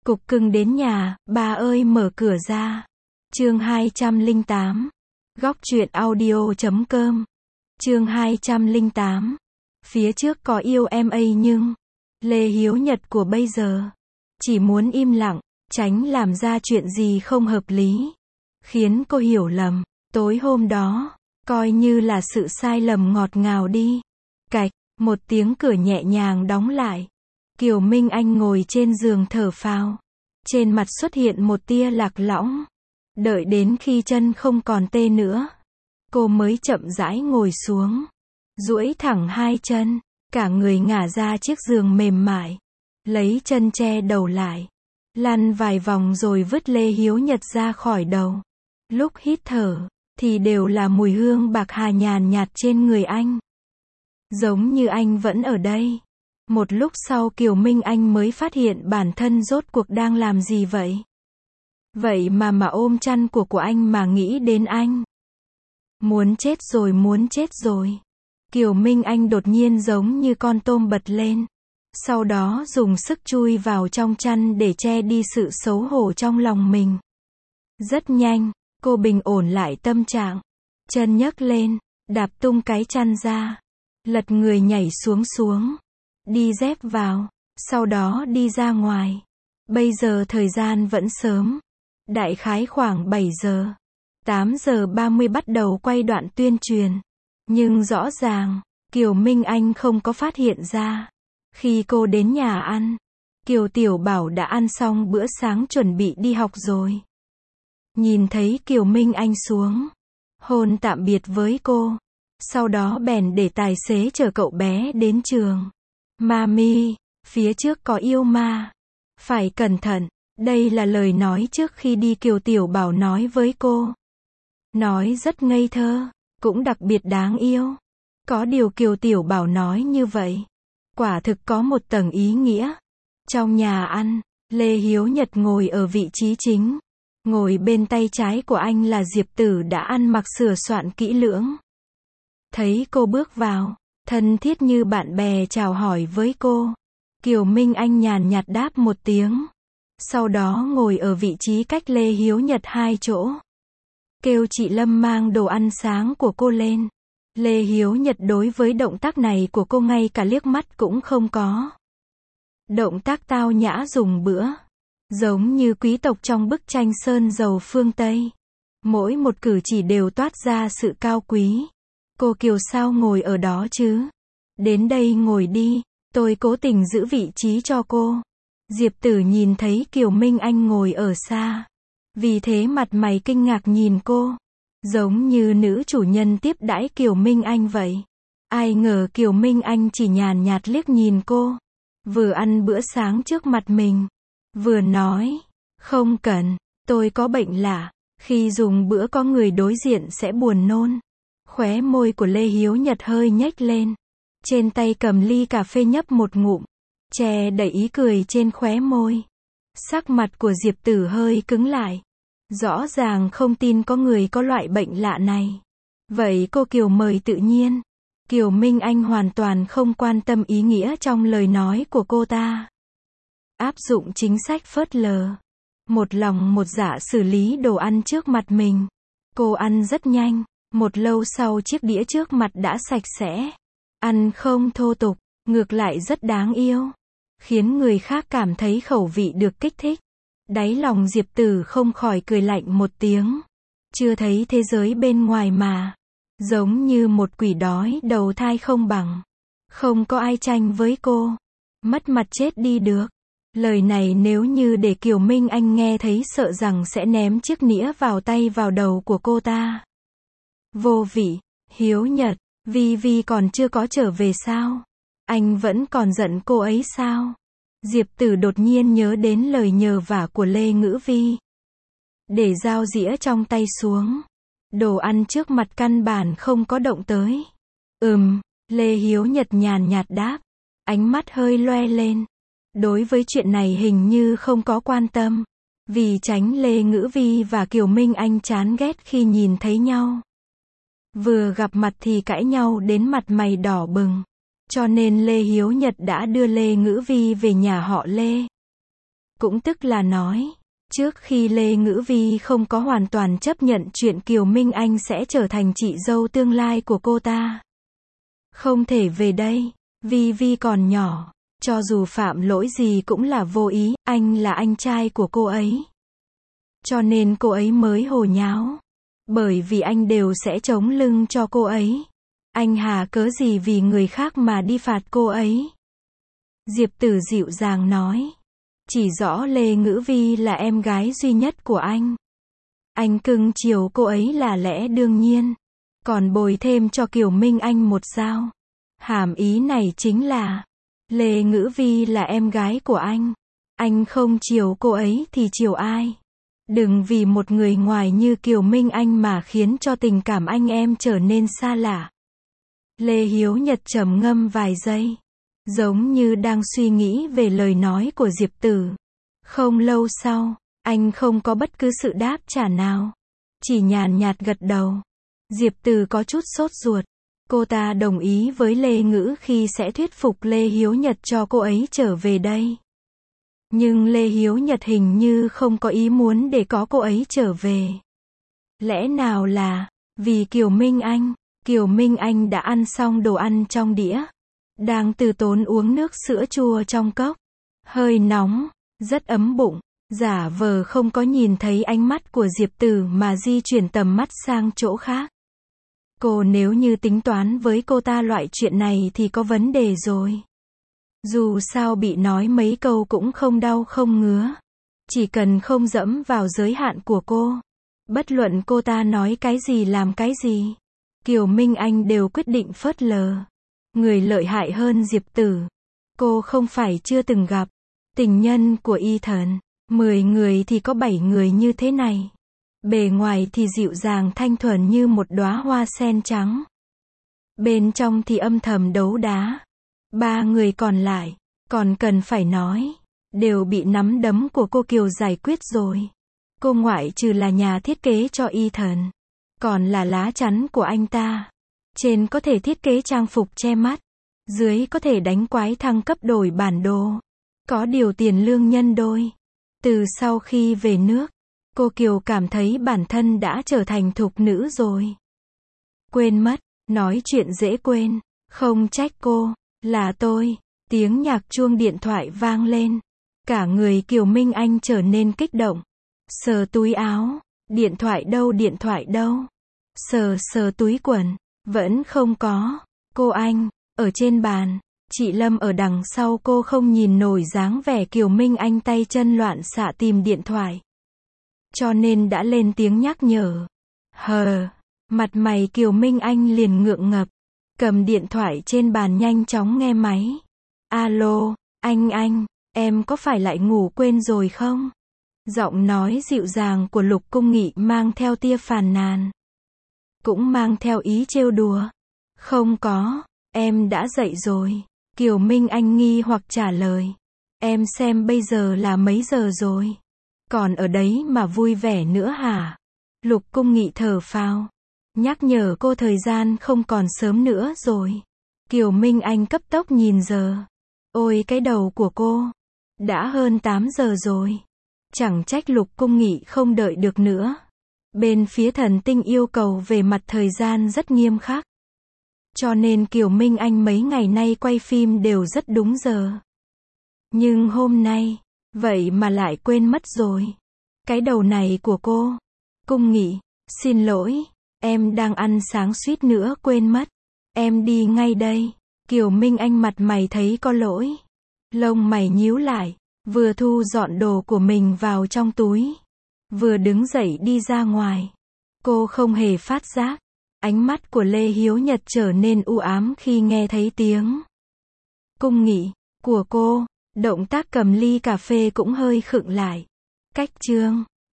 Cục cưng đến nhà, bà ơi mở cửa ra. Chương 208. Góc truyện audio.com. Chương 208. Phía trước có yêu em ấy nhưng Lê Hiếu Nhật của bây giờ chỉ muốn im lặng, tránh làm ra chuyện gì không hợp lý, khiến cô hiểu lầm. Tối hôm đó, coi như là sự sai lầm ngọt ngào đi. Cạch, một tiếng cửa nhẹ nhàng đóng lại. Kiều Minh Anh ngồi trên giường thở phào. Trên mặt xuất hiện một tia lạc lõng. Đợi đến khi chân không còn tê nữa, cô mới chậm rãi ngồi xuống, duỗi thẳng hai chân, cả người ngả ra chiếc giường mềm mại, lấy chân che đầu lại, lăn vài vòng rồi vứt Lê Hiếu Nhật ra khỏi đầu. Lúc hít thở, thì đều là mùi hương bạc hà nhàn nhạt trên người anh. Giống như anh vẫn ở đây. Một lúc sau Kiều Minh Anh mới phát hiện bản thân rốt cuộc đang làm gì vậy. Vậy mà ôm chăn của anh mà nghĩ đến anh. Muốn chết rồi, muốn chết rồi. Kiều Minh Anh đột nhiên giống như con tôm bật lên. Sau đó dùng sức chui vào trong chăn để che đi sự xấu hổ trong lòng mình. Rất nhanh, cô bình ổn lại tâm trạng. Chân nhấc lên, đạp tung cái chăn ra. Lật người nhảy xuống. Đi dép vào, sau đó đi ra ngoài. Bây giờ thời gian vẫn sớm. Đại khái khoảng 7 giờ. 8 giờ 30 bắt đầu quay đoạn tuyên truyền. Nhưng rõ ràng, Kiều Minh Anh không có phát hiện ra. Khi cô đến nhà ăn, Kiều Tiểu Bảo đã ăn xong bữa sáng chuẩn bị đi học rồi. Nhìn thấy Kiều Minh Anh xuống, hôn tạm biệt với cô. Sau đó bèn để tài xế chở cậu bé đến trường. Mami, phía trước có yêu ma. Phải cẩn thận. Đây là lời nói trước khi đi Kiều Tiểu Bảo nói với cô. Nói rất ngây thơ, cũng đặc biệt đáng yêu. Có điều Kiều Tiểu Bảo nói như vậy, quả thực có một tầng ý nghĩa. Trong nhà ăn, Lê Hiếu Nhật ngồi ở vị trí chính. Ngồi bên tay trái của anh là Diệp Tử đã ăn mặc sửa soạn kỹ lưỡng. Thấy cô bước vào, thân thiết như bạn bè chào hỏi với cô. Kiều Minh Anh nhàn nhạt đáp một tiếng. Sau đó ngồi ở vị trí cách Lê Hiếu Nhật 2 chỗ. Kêu chị Lâm mang đồ ăn sáng của cô lên. Lê Hiếu Nhật đối với động tác này của cô ngay cả liếc mắt cũng không có. Động tác tao nhã dùng bữa. Giống như quý tộc trong bức tranh sơn dầu phương Tây. Mỗi một cử chỉ đều toát ra sự cao quý. Cô Kiều sao ngồi ở đó chứ? Đến đây ngồi đi, tôi cố tình giữ vị trí cho cô. Diệp Tử nhìn thấy Kiều Minh Anh ngồi ở xa. Vì thế mặt mày kinh ngạc nhìn cô. Giống như nữ chủ nhân tiếp đãi Kiều Minh Anh vậy. Ai ngờ Kiều Minh Anh chỉ nhàn nhạt liếc nhìn cô. Vừa ăn bữa sáng trước mặt mình. Vừa nói, không cần, tôi có bệnh lạ. Khi dùng bữa có người đối diện sẽ buồn nôn. Khóe môi của Lê Hiếu Nhật hơi nhếch lên. Trên tay cầm ly cà phê nhấp một ngụm. Che đậy ý cười trên khóe môi. Sắc mặt của Diệp Tử hơi cứng lại. Rõ ràng không tin có người có loại bệnh lạ này. Vậy cô Kiều mời tự nhiên. Kiều Minh Anh hoàn toàn không quan tâm ý nghĩa trong lời nói của cô ta. Áp dụng chính sách phớt lờ. Một lòng một dạ xử lý đồ ăn trước mặt mình. Cô ăn rất nhanh. Một lâu sau chiếc đĩa trước mặt đã sạch sẽ. Ăn không thô tục, ngược lại rất đáng yêu. Khiến người khác cảm thấy khẩu vị được kích thích. Đáy lòng Diệp Tử không khỏi cười lạnh một tiếng. Chưa thấy thế giới bên ngoài mà. Giống như một quỷ đói đầu thai không bằng. Không có ai tranh với cô. Mất mặt chết đi được. Lời này nếu như để Kiều Minh Anh nghe thấy sợ rằng sẽ ném chiếc nĩa vào tay vào đầu của cô ta. Vô vị, Hiếu Nhật, Vi Vi còn chưa có trở về sao? Anh vẫn còn giận cô ấy sao? Diệp Tử đột nhiên nhớ đến lời nhờ vả của Lê Ngữ Vi. Để dao dĩa trong tay xuống. Đồ ăn trước mặt căn bản không có động tới. Lê Hiếu Nhật nhàn nhạt đáp. Ánh mắt hơi loe lên. Đối với chuyện này hình như không có quan tâm. Vì tránh Lê Ngữ Vi và Kiều Minh Anh chán ghét khi nhìn thấy nhau. Vừa gặp mặt thì cãi nhau đến mặt mày đỏ bừng. Cho nên Lê Hiếu Nhật đã đưa Lê Ngữ Vi về nhà họ Lê. Cũng tức là nói, trước khi Lê Ngữ Vi không có hoàn toàn chấp nhận chuyện Kiều Minh Anh sẽ trở thành chị dâu tương lai của cô ta. Không thể về đây, Vi Vi còn nhỏ, cho dù phạm lỗi gì cũng là vô ý, anh là anh trai của cô ấy. Cho nên cô ấy mới hồ nháo. Bởi vì anh đều sẽ chống lưng cho cô ấy. Anh hà cớ gì vì người khác mà đi phạt cô ấy. Diệp Tử dịu dàng nói. Chỉ rõ Lê Ngữ Vi là em gái duy nhất của anh. Anh cưng chiều cô ấy là lẽ đương nhiên. Còn bồi thêm cho Kiều Minh Anh một sao. Hàm ý này chính là, Lê Ngữ Vi là em gái của anh. Anh không chiều cô ấy thì chiều ai? Đừng vì một người ngoài như Kiều Minh Anh mà khiến cho tình cảm anh em trở nên xa lạ. Lê Hiếu Nhật trầm ngâm vài giây, giống như đang suy nghĩ về lời nói của Diệp Tử. Không lâu sau, anh không có bất cứ sự đáp trả nào, chỉ nhàn nhạt gật đầu. Diệp Tử có chút sốt ruột. Cô ta đồng ý với Lê Ngữ khi sẽ thuyết phục Lê Hiếu Nhật cho cô ấy trở về đây. Nhưng Lê Hiếu Nhật hình như không có ý muốn để có cô ấy trở về. Lẽ nào là vì Kiều Minh Anh? Kiều Minh Anh đã ăn xong đồ ăn trong đĩa, đang từ tốn uống nước sữa chua trong cốc, hơi nóng, rất ấm bụng, giả vờ không có nhìn thấy ánh mắt của Diệp Tử mà di chuyển tầm mắt sang chỗ khác. Cô nếu như tính toán với cô ta loại chuyện này thì có vấn đề rồi. Dù sao bị nói mấy câu cũng không đau không ngứa. Chỉ cần không dẫm vào giới hạn của cô. Bất luận cô ta nói cái gì làm cái gì, Kiều Minh Anh đều quyết định phớt lờ. Người lợi hại hơn Diệp Tử, cô không phải chưa từng gặp. Tình nhân của Ethan, 10 người thì có 7 người như thế này. Bề ngoài thì dịu dàng thanh thuần như một đóa hoa sen trắng. Bên trong thì âm thầm đấu đá. 3 người còn lại, còn cần phải nói, đều bị nắm đấm của cô Kiều giải quyết rồi. Cô ngoại trừ là nhà thiết kế cho Ethan, còn là lá chắn của anh ta. Trên có thể thiết kế trang phục che mắt, dưới có thể đánh quái thăng cấp đổi bản đồ, có điều tiền lương nhân đôi. Từ sau khi về nước, cô Kiều cảm thấy bản thân đã trở thành thục nữ rồi. Quên mất, nói chuyện dễ quên, không trách cô, là tôi. Tiếng nhạc chuông điện thoại vang lên. Cả người Kiều Minh Anh trở nên kích động. Sờ túi áo, điện thoại đâu? Sờ túi quần, vẫn không có. Cô Anh, ở trên bàn. Chị Lâm ở đằng sau cô không nhìn nổi dáng vẻ Kiều Minh Anh tay chân loạn xạ tìm điện thoại. Cho nên đã lên tiếng nhắc nhở. Mặt mày Kiều Minh Anh liền ngượng ngập. Cầm điện thoại trên bàn nhanh chóng nghe máy. Alo, anh, em có phải lại ngủ quên rồi không? Giọng nói dịu dàng của Lục Cung Nghị mang theo tia phàn nàn. Cũng mang theo ý trêu đùa. Không có, em đã dậy rồi. Kiều Minh Anh nghi hoặc trả lời. Em xem bây giờ là mấy giờ rồi? Còn ở đấy mà vui vẻ nữa hả? Lục Cung Nghị thở phào. Nhắc nhở cô thời gian không còn sớm nữa rồi. Kiều Minh Anh cấp tốc nhìn giờ. Ôi cái đầu của cô. Đã hơn 8 giờ rồi. Chẳng trách Lục Cung Nghị không đợi được nữa. Bên phía Thần Tinh yêu cầu về mặt thời gian rất nghiêm khắc. Cho nên Kiều Minh Anh mấy ngày nay quay phim đều rất đúng giờ. Nhưng hôm nay, vậy mà lại quên mất rồi. Cái đầu này của cô. Cung Nghị, xin lỗi, em đang ăn sáng suýt nữa quên mất. Em đi ngay đây. Kiều Minh Anh mặt mày thấy có lỗi. Lông mày nhíu lại, vừa thu dọn đồ của mình vào trong túi, vừa đứng dậy đi ra ngoài. Cô không hề phát giác. Ánh mắt của Lê Hiếu Nhật trở nên u ám khi nghe thấy tiếng Cung Nghị của cô. Động tác cầm ly cà phê cũng hơi khựng lại. Cách chương